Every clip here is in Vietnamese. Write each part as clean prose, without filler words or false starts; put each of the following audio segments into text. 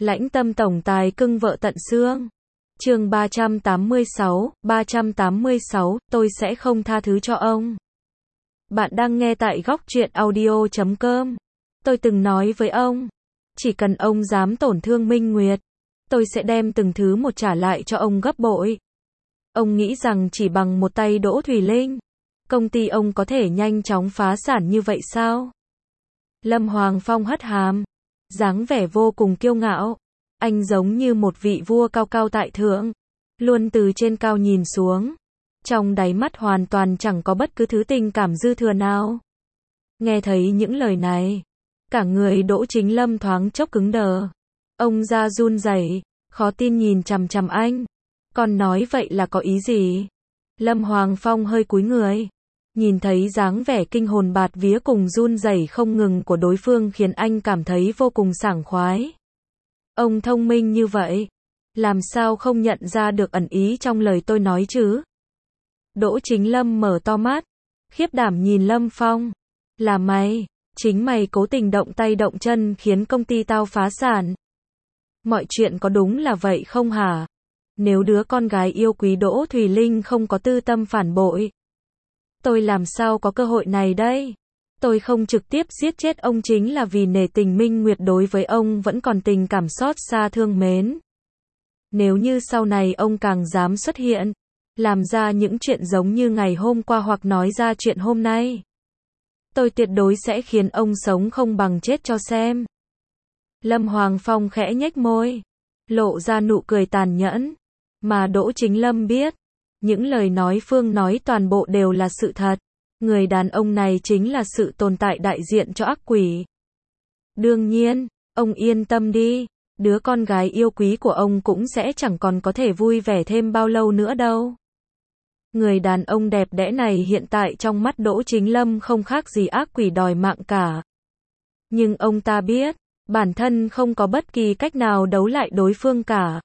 Lãnh tâm tổng tài cưng vợ tận xương. Chương 386, tôi sẽ không tha thứ cho ông. Bạn đang nghe tại góc truyện audio.com. Tôi từng nói với ông, chỉ cần ông dám tổn thương Minh Nguyệt, tôi sẽ đem từng thứ một trả lại cho ông gấp bội. Ông nghĩ rằng chỉ bằng một tay Đỗ Thùy Linh, công ty ông có thể nhanh chóng phá sản như vậy sao? Lâm Hoàng Phong hất hàm, dáng vẻ vô cùng kiêu ngạo. Anh giống như một vị vua cao cao tại thượng, luôn từ trên cao nhìn xuống. Trong đáy mắt hoàn toàn chẳng có bất cứ thứ tình cảm dư thừa nào. Nghe thấy những lời này, cả người Đỗ Chính Lâm thoáng chốc cứng đờ. Ông da run rẩy, khó tin nhìn chằm chằm anh. Còn nói vậy là có ý gì? Lâm Hoàng Phong hơi cúi người. Nhìn thấy dáng vẻ kinh hồn bạt vía cùng run rẩy không ngừng của đối phương khiến anh cảm thấy vô cùng sảng khoái. Ông thông minh như vậy, làm sao không nhận ra được ẩn ý trong lời tôi nói chứ? Đỗ Chính Lâm mở to mắt, khiếp đảm nhìn Lâm Phong. Là mày, chính mày cố tình động tay động chân khiến công ty tao phá sản. Mọi chuyện có đúng là vậy không hả? Nếu đứa con gái yêu quý Đỗ Thùy Linh không có tư tâm phản bội, tôi làm sao có cơ hội này đây? Tôi không trực tiếp giết chết ông chính là vì nể tình Minh Nguyệt đối với ông vẫn còn tình cảm xót xa thương mến. Nếu như sau này ông càng dám xuất hiện, làm ra những chuyện giống như ngày hôm qua hoặc nói ra chuyện hôm nay, tôi tuyệt đối sẽ khiến ông sống không bằng chết cho xem. Lâm Hoàng Phong khẽ nhếch môi, lộ ra nụ cười tàn nhẫn. Mà Đỗ Chính Lâm biết, những lời nói Phương nói toàn bộ đều là sự thật. Người đàn ông này chính là sự tồn tại đại diện cho ác quỷ. Đương nhiên, ông yên tâm đi, đứa con gái yêu quý của ông cũng sẽ chẳng còn có thể vui vẻ thêm bao lâu nữa đâu. Người đàn ông đẹp đẽ này hiện tại trong mắt Đỗ Chính Lâm không khác gì ác quỷ đòi mạng cả. Nhưng ông ta biết, bản thân không có bất kỳ cách nào đấu lại đối phương cả.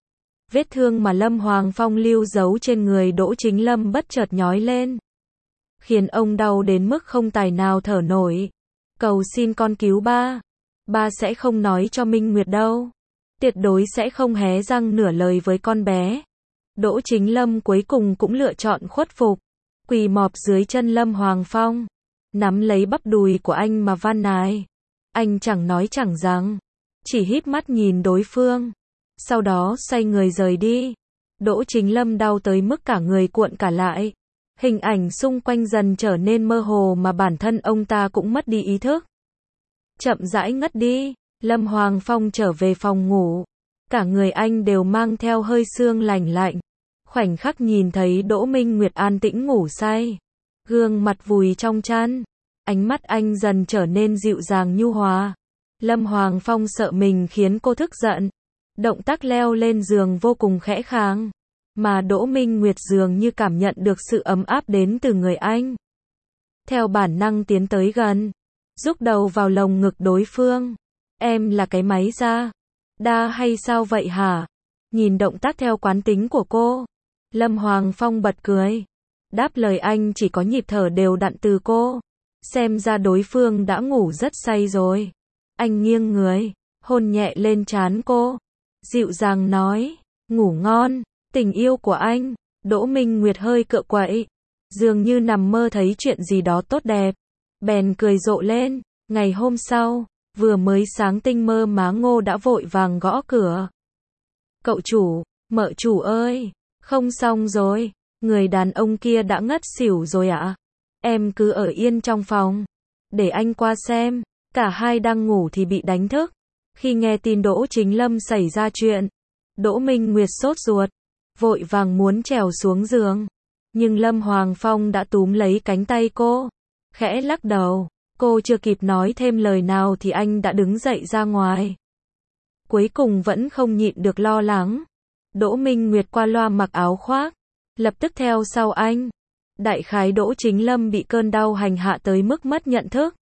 Vết thương mà Lâm Hoàng Phong lưu giấu trên người Đỗ Chính Lâm bất chợt nhói lên, khiến ông đau đến mức không tài nào thở nổi. Cầu xin con cứu ba. Ba sẽ không nói cho Minh Nguyệt đâu. Tuyệt đối sẽ không hé răng nửa lời với con bé. Đỗ Chính Lâm cuối cùng cũng lựa chọn khuất phục, quỳ mọp dưới chân Lâm Hoàng Phong, nắm lấy bắp đùi của anh mà van nài. Anh chẳng nói chẳng rằng, chỉ híp mắt nhìn đối phương, sau đó xoay người rời đi. Đỗ Chính Lâm đau tới mức cả người cuộn cả lại. Hình ảnh xung quanh dần trở nên mơ hồ mà bản thân ông ta cũng mất đi ý thức. Chậm rãi ngất đi, Lâm Hoàng Phong trở về phòng ngủ. Cả người anh đều mang theo hơi sương lạnh lạnh. Khoảnh khắc nhìn thấy Đỗ Minh Nguyệt an tĩnh ngủ say, gương mặt vùi trong chăn, ánh mắt anh dần trở nên dịu dàng nhu hòa. Lâm Hoàng Phong sợ mình khiến cô thức giận, động tác leo lên giường vô cùng khẽ khàng. Mà Đỗ Minh Nguyệt dường như cảm nhận được sự ấm áp đến từ người anh. Theo bản năng tiến tới gần, rúc đầu vào lồng ngực đối phương. Em là cái máy da đa hay sao vậy hả? Nhìn động tác theo quán tính của cô, Lâm Hoàng Phong bật cười. Đáp lời anh chỉ có nhịp thở đều đặn từ cô. Xem ra đối phương đã ngủ rất say rồi. Anh nghiêng người, hôn nhẹ lên trán cô, dịu dàng nói, ngủ ngon. Tình yêu của anh. Đỗ Minh Nguyệt hơi cựa quậy, dường như nằm mơ thấy chuyện gì đó tốt đẹp, bèn cười rộ lên. Ngày hôm sau, vừa mới sáng tinh mơ má Ngô đã vội vàng gõ cửa. Cậu chủ, mợ chủ ơi, không xong rồi, người đàn ông kia đã ngất xỉu rồi ạ. Em cứ ở yên trong phòng, để anh qua xem. Cả hai đang ngủ thì bị đánh thức. Khi nghe tin Đỗ Chính Lâm xảy ra chuyện, Đỗ Minh Nguyệt sốt ruột, vội vàng muốn trèo xuống giường. Nhưng Lâm Hoàng Phong đã túm lấy cánh tay cô, khẽ lắc đầu. Cô chưa kịp nói thêm lời nào thì anh đã đứng dậy ra ngoài. Cuối cùng vẫn không nhịn được lo lắng. Đỗ Minh Nguyệt qua loa mặc áo khoác, lập tức theo sau anh. Đại khái Đỗ Chính Lâm bị cơn đau hành hạ tới mức mất nhận thức.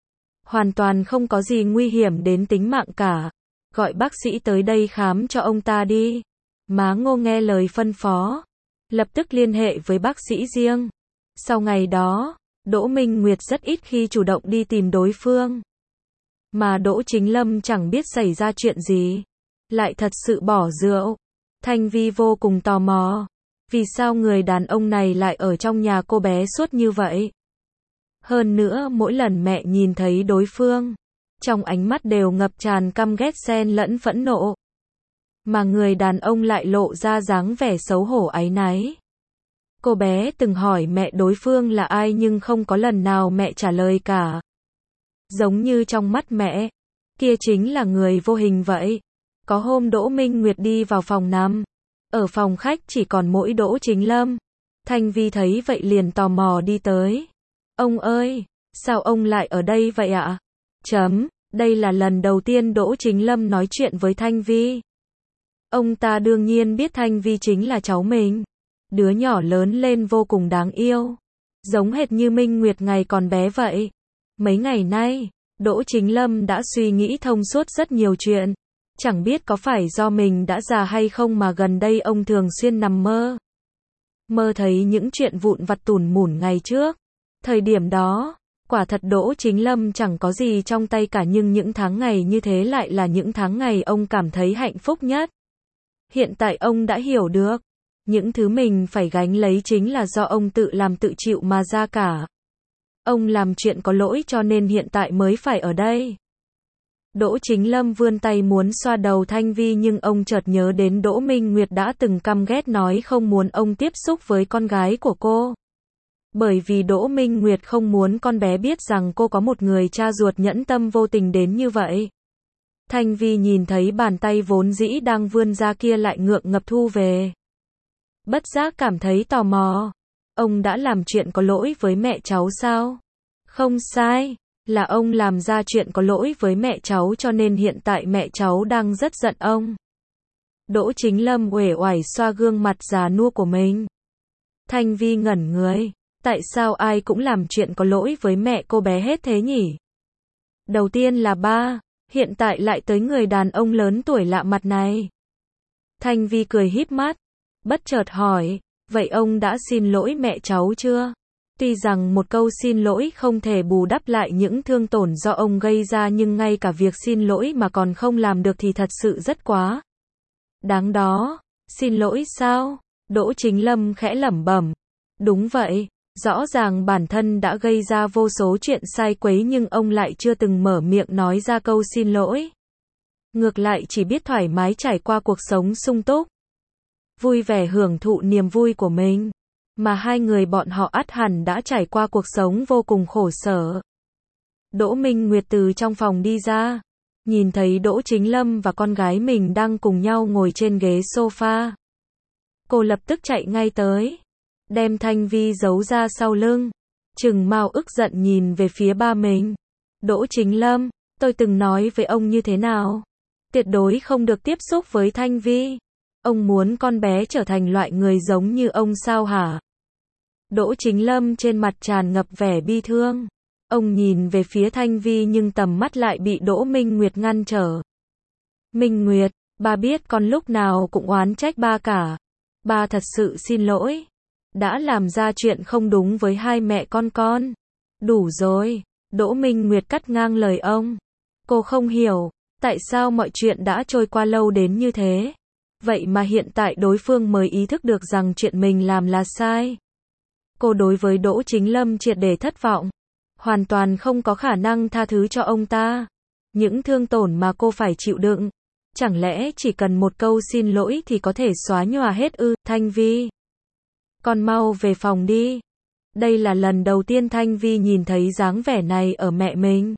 Hoàn toàn không có gì nguy hiểm đến tính mạng cả. Gọi bác sĩ tới đây khám cho ông ta đi. Má Ngô nghe lời phân phó, lập tức liên hệ với bác sĩ riêng. Sau ngày đó, Đỗ Minh Nguyệt rất ít khi chủ động đi tìm đối phương. Mà Đỗ Chính Lâm chẳng biết xảy ra chuyện gì. lại thật sự bỏ rượu. Thanh Vi vô cùng tò mò. Vì sao người đàn ông này lại ở trong nhà cô bé suốt như vậy? Hơn nữa mỗi lần mẹ nhìn thấy đối phương, trong ánh mắt đều ngập tràn căm ghét xen lẫn phẫn nộ. Mà người đàn ông lại lộ ra dáng vẻ xấu hổ áy náy. Cô bé từng hỏi mẹ đối phương là ai nhưng không có lần nào mẹ trả lời cả. Giống như trong mắt mẹ, kia chính là người vô hình vậy. Có hôm Đỗ Minh Nguyệt đi vào phòng nằm. Ở phòng khách chỉ còn mỗi Đỗ Chính Lâm. Thanh Vi thấy vậy liền tò mò đi tới. Ông ơi, sao ông lại ở đây vậy ạ? Đây là lần đầu tiên Đỗ Chính Lâm nói chuyện với Thanh Vi. Ông ta đương nhiên biết Thanh Vi chính là cháu mình. Đứa nhỏ lớn lên vô cùng đáng yêu. Giống hệt như Minh Nguyệt ngày còn bé vậy. Mấy ngày nay, Đỗ Chính Lâm đã suy nghĩ thông suốt rất nhiều chuyện. Chẳng biết có phải do mình đã già hay không mà gần đây ông thường xuyên nằm mơ. Mơ thấy những chuyện vụn vặt tủn mủn ngày trước. Thời điểm đó, quả thật Đỗ Chính Lâm chẳng có gì trong tay cả nhưng những tháng ngày như thế lại là những tháng ngày ông cảm thấy hạnh phúc nhất. Hiện tại ông đã hiểu được, những thứ mình phải gánh lấy chính là do ông tự làm tự chịu mà ra cả. Ông làm chuyện có lỗi cho nên hiện tại mới phải ở đây. Đỗ Chính Lâm vươn tay muốn xoa đầu Thanh Vi nhưng ông chợt nhớ đến Đỗ Minh Nguyệt đã từng căm ghét nói không muốn ông tiếp xúc với con gái của cô. Bởi vì Đỗ Minh Nguyệt không muốn con bé biết rằng cô có một người cha ruột nhẫn tâm vô tình đến như vậy. Thanh Vi nhìn thấy bàn tay vốn dĩ đang vươn ra kia lại ngượng ngập thu về. Bất giác cảm thấy tò mò. Ông đã làm chuyện có lỗi với mẹ cháu sao? Không sai, là ông làm ra chuyện có lỗi với mẹ cháu cho nên hiện tại mẹ cháu đang rất giận ông. Đỗ Chính Lâm uể oải xoa gương mặt già nua của mình. Thanh Vi ngẩn người. Tại sao ai cũng làm chuyện có lỗi với mẹ cô bé hết thế nhỉ? Đầu tiên là ba, hiện tại lại tới người đàn ông lớn tuổi lạ mặt này. Thanh Vi cười híp mắt, bất chợt hỏi, vậy ông đã xin lỗi mẹ cháu chưa? Tuy rằng một câu xin lỗi không thể bù đắp lại những thương tổn do ông gây ra nhưng ngay cả việc xin lỗi mà còn không làm được thì thật sự rất quá đáng đó. Xin lỗi sao? Đỗ Chính Lâm khẽ lẩm bẩm. Đúng vậy. Rõ ràng bản thân đã gây ra vô số chuyện sai quấy nhưng ông lại chưa từng mở miệng nói ra câu xin lỗi. Ngược lại chỉ biết thoải mái trải qua cuộc sống sung túc. Vui vẻ hưởng thụ niềm vui của mình. Mà hai người bọn họ ắt hẳn đã trải qua cuộc sống vô cùng khổ sở. Đỗ Minh Nguyệt từ trong phòng đi ra. Nhìn thấy Đỗ Chính Lâm và con gái mình đang cùng nhau ngồi trên ghế sofa. Cô lập tức chạy ngay tới. Đem Thanh Vi giấu ra sau lưng. Trừng Mao ức giận nhìn về phía ba mình. Đỗ Chính Lâm, tôi từng nói với ông như thế nào? Tuyệt đối không được tiếp xúc với Thanh Vi. Ông muốn con bé trở thành loại người giống như ông sao hả? Đỗ Chính Lâm trên mặt tràn ngập vẻ bi thương. Ông nhìn về phía Thanh Vi nhưng tầm mắt lại bị Đỗ Minh Nguyệt ngăn trở. Minh Nguyệt, ba biết con lúc nào cũng oán trách ba cả. Ba thật sự xin lỗi. Đã làm ra chuyện không đúng với hai mẹ con. Đủ rồi. Đỗ Minh Nguyệt cắt ngang lời ông. Cô không hiểu, tại sao mọi chuyện đã trôi qua lâu đến như thế. Vậy mà hiện tại đối phương mới ý thức được rằng chuyện mình làm là sai. Cô đối với Đỗ Chính Lâm triệt để thất vọng. Hoàn toàn không có khả năng tha thứ cho ông ta. Những thương tổn mà cô phải chịu đựng. Chẳng lẽ chỉ cần một câu xin lỗi thì có thể xóa nhòa hết ư? Thanh Vi, con mau về phòng đi. Đây là lần đầu tiên Thanh Vi nhìn thấy dáng vẻ này ở mẹ mình.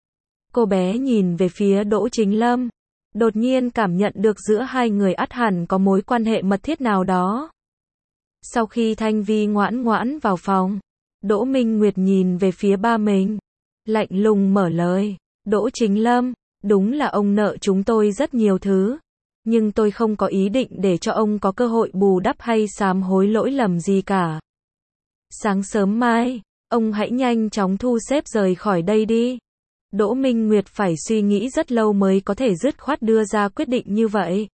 Cô bé nhìn về phía Đỗ Chính Lâm. Đột nhiên cảm nhận được giữa hai người ắt hẳn có mối quan hệ mật thiết nào đó. Sau khi Thanh Vi ngoãn ngoãn vào phòng, Đỗ Minh Nguyệt nhìn về phía ba mình. Lạnh lùng mở lời. Đỗ Chính Lâm, đúng là ông nợ chúng tôi rất nhiều thứ. Nhưng tôi không có ý định để cho ông có cơ hội bù đắp hay sám hối lỗi lầm gì cả. Sáng sớm mai, ông hãy nhanh chóng thu xếp rời khỏi đây đi. Đỗ Minh Nguyệt phải suy nghĩ rất lâu mới có thể dứt khoát đưa ra quyết định như vậy.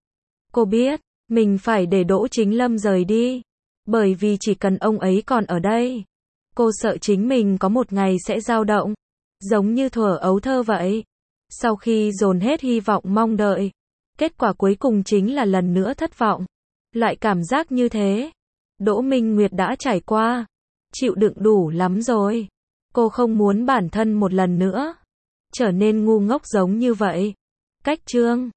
Cô biết, mình phải để Đỗ Chính Lâm rời đi. Bởi vì chỉ cần ông ấy còn ở đây, cô sợ chính mình có một ngày sẽ dao động. Giống như thuở ấu thơ vậy. Sau khi dồn hết hy vọng mong đợi, Kết quả cuối cùng chính là lần nữa thất vọng. Loại cảm giác như thế, Đỗ Minh Nguyệt đã trải qua, chịu đựng đủ lắm rồi. Cô không muốn bản thân một lần nữa trở nên ngu ngốc giống như vậy. Cách chương